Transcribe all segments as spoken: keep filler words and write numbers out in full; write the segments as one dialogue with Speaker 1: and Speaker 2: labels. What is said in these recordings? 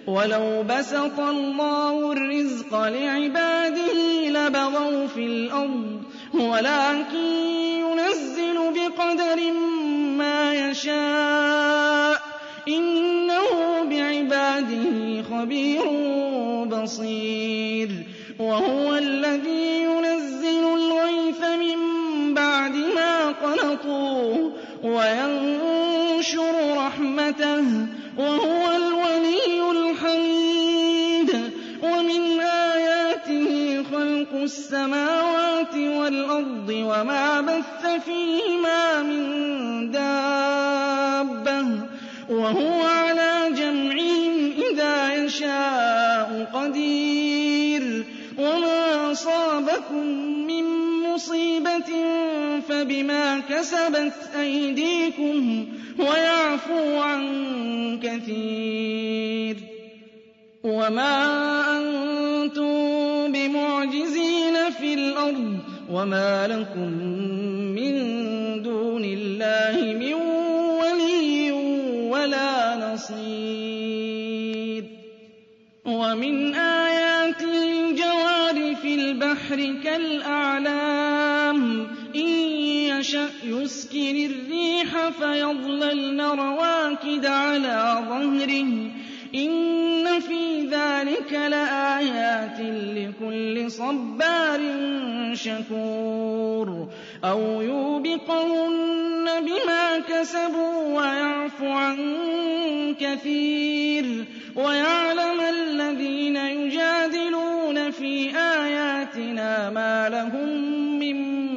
Speaker 1: وَلَوْ بَسَطَ اللَّهُ الرِّزْقَ لِعِبَادِهِ لَبَغَوْا فِي الْأَرْضِ وَلَٰكِن يُنَزِّلُ بِقَدَرٍ مَّا يَشَاءُ ۚ إِنَّهُ بِعِبَادِهِ خَبِيرٌ بَصِيرٌ وَهُوَ الَّذِي يُنَزِّلُ الْغَيْثَ مِن بَعْدِ مَا قَنَطُوا وَيَنشُرُ رَحْمَتَهُ ۚ وَهُوَ الْوَلِيُّ الْحَمِيدُ وَمِنْ آيَاتِهِ خَلْقُ السَّمَاوَاتِ وَالْأَرْضِ وَمَا بَثَّ فِيهِمَا مِن دَابَّةٍ وَهُوَ عَلَىٰ جَمْعِهِمْ إِذَا يَشَاءُ قَدِيرٌ وَمَا أَصَابَكُم مِّن مُّصِيبَةٍ فَبِمَا كَسَبَتْ أَيْدِيكُمْ وَيَعْفُو عَن كَثِيرٍ وَمَا أَنتُم بِمُعْجِزِينَ فِي الْأَرْضِ وَمَا لَكُم مِّن دُونِ اللَّهِ مِن وَلِيٍّ وَلَا نَصِيرٍ وَمِنْ آيَاتِهِ الْجَوَارِ فِي الْبَحْرِ كَالْأَعْلَامِ إِن يَشَأْ يُسْكِنِ الرِّيحَ فَيَظْلَلْنَ رَوَاكِدَ عَلَىٰ ظَهْرِهِ إِنَّ فِي ذَٰلِكَ لَآيَاتٍ لِّكُلِّ صَبَّارٍ شَكُورٍ أَوْ يُوبِقَهُنَّ بِمَا كَسَبُوا وَيَعْفُ عَن كَثِيرٍ وَيَعْلَمَ الَّذِينَ يُجَادِلُونَ فِي آيَاتِنَا مَا لَهُم مِّن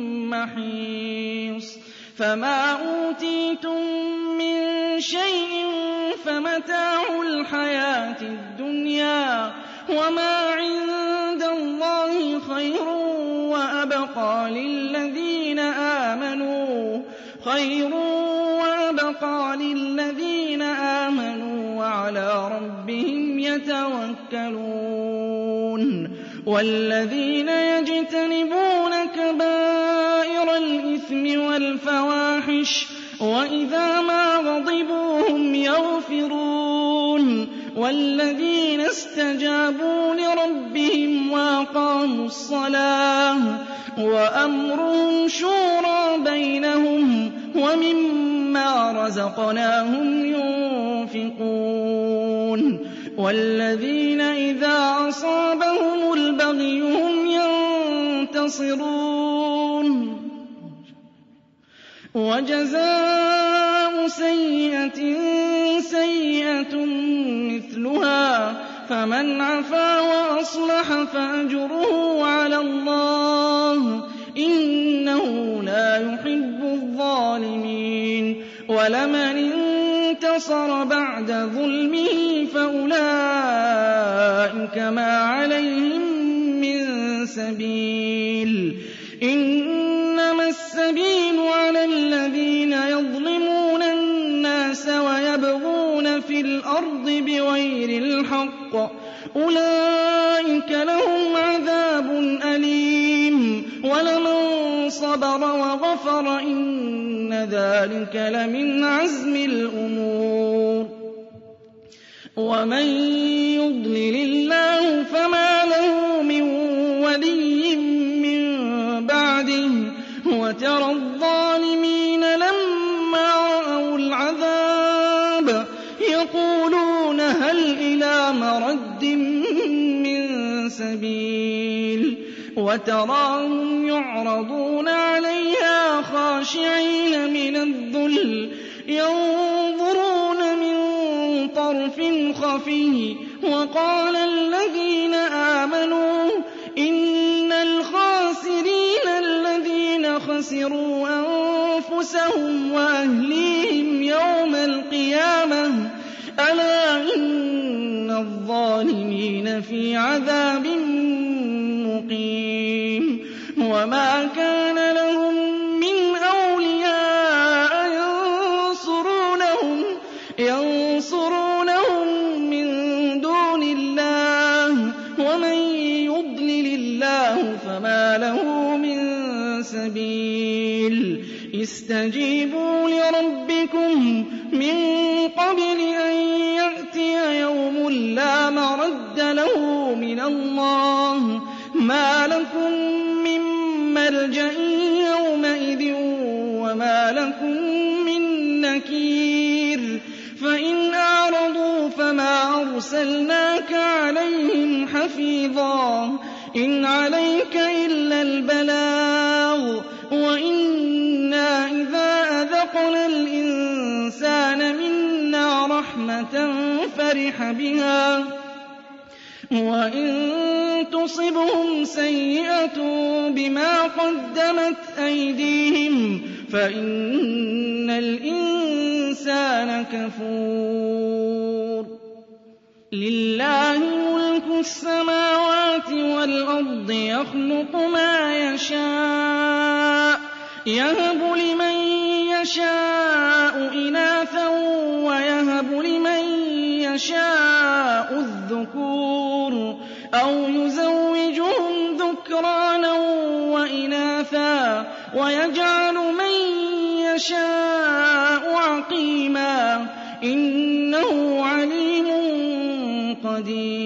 Speaker 1: مَّحِيصٍ فَمَا أُوتِيتُم مِّن شَيْءٍ فَمَتَاعُ الْحَيَاةِ الدُّنْيَا وَمَا عِندَ اللَّهِ خَيْرٌ وَأَبْقَىٰ لِلَّذِينَ آمَنُوا خَيْرٌ وَأَبْقَىٰ لِلَّذِينَ آمَنُوا وَعَلَىٰ رَبِّهِمْ يَتَوَكَّلُونَ وَالَّذِينَ يَجْتَنِبُونَ كَبَائِرَ الْإِثْمِ وَالْفَوَاحِشَ وَإِذَا مَا غَضِبُوا هُمْ يَغْفِرُونَ وَالَّذِينَ اسْتَجَابُوا لِرَبِّهِمْ وَأَقَامُوا الصَّلَاةَ وَأَمْرُهُمْ شُورَىٰ بَيْنَهُمْ وَمِمَّا رَزَقْنَاهُمْ يُنفِقُونَ وَالَّذِينَ إِذَا أَصَابَهُمُ الْبَغْيُ هُمْ يَنتَصِرُونَ وَجَزَاءُ سَيِّئَةٍ سَيِّئَةٌ مِّثْلُهَا ۖ فَمَنْ عَفَا وَأَصْلَحَ فَأَجْرُهُ عَلَى اللَّهِ ۚ إِنَّهُ لَا يُحِبُّ الظَّالِمِينَ وَلَمَنِ انتَصَرَ بَعْدَ ظُلْمِهِ فَأُولَٰئِكَ مَا عَلَيْهِم مِّن سَبِيلٍ إِنَّمَا السَّبِيلُ عَلَى الَّذِينَ يَظْلِمُونَ النَّاسَ وَيَبْغُونَ فِي الْأَرْضِ بِغَيْرِ الْحَقِّ ۚ أُولَٰئِكَ لَهُمْ عَذَابٌ أَلِيمٌ وَلَمَن صَبَرَ وَغَفَرَ إِنَّ ذَٰلِكَ لَمِنْ عَزْمِ الْأُمُورِ وَمَن يُضْلِلِ اللَّهُ فَمَا لَهُ مِن وَلِيٍّ مِّن بَعْدِهِ وَتَرَى الظَّالِمِينَ لَمَّا رَأَوُا الْعَذَابَ يَقُولُونَ هَلْ إِلَىٰ مَرَدٍّ مِّن سَبِيلٍ وَتَرَاهُمْ يُعْرَضُونَ عَلَيْهَا خَاشِعِينَ مِنَ الذُّلِّ يَنظُرُونَ مِن طَرْفٍ خَفِيٍّ وَقَالَ الَّذِينَ آمَنُوا إِنَّ الْخَاسِرِينَ الَّذِينَ خَسِرُوا أَنفُسَهُمْ وَأَهْلِيهِمْ يَوْمَ الْقِيَامَةِ أَلَا إِنَّ الظَّالِمِينَ فِي عَذَابٍ مُّقِيمٍ وَمَا كَانَ لَهُم مِّنْ أَوْلِيَاءَ يَنصُرُونَهُمْ يَنصُرُونَهُم مِّن دُونِ اللَّهِ وَمَن يُضْلِلِ اللَّهُ فَمَا لَهُ مِن سَبِيلٍ اسْتَجِيبُوا لِرَبِّكُم مِّن قَبْلِ أَن يَأْتِيَ يَوْمٌ لَّا مَرَدَّ لَهُ مِنَ اللَّهِ مَا لَكُم مِّن مَّلْجَإٍ يَوْمَئِذٍ وَمَا لَكُم مِّن نَّكِيرٍ فَإِنْ أَعْرَضُوا فَمَا أَرْسَلْنَاكَ عَلَيْهِمْ حَفِيظًا إِنْ عَلَيْكَ إِلَّا الْبَلَاغُ وَإِنَّا إِذَا أَذَقْنَا الْإِنسَانَ مِنَّا رَحْمَةً فَرِحَ بِهَا وَإِن تُصِبْهُمْ سَيِّئَةٌ بِمَا قَدَّمَتْ أَيْدِيهِمْ فَإِنَّ الْإِنسَانَ كَفُورٌ لِلَّهِ مُلْكُ السَّمَاوَاتِ وَالْأَرْضِ يَخْلُقُ مَا يَشَاءُ يَهَبُ لِمَن يَشَاءُ إِنَاثًا وَيَهَبُ لِمَن يَشَاءُ الذُّكُورَ أَوْ يُزَوِّجُهُمْ ذُكْرَانًا وَإِنَاثًا وَيَجْعَلُ مَن يَشَاءُ عَقِيمًا ۚ إِنَّهُ عَلِيمٌ قَدِيرٌ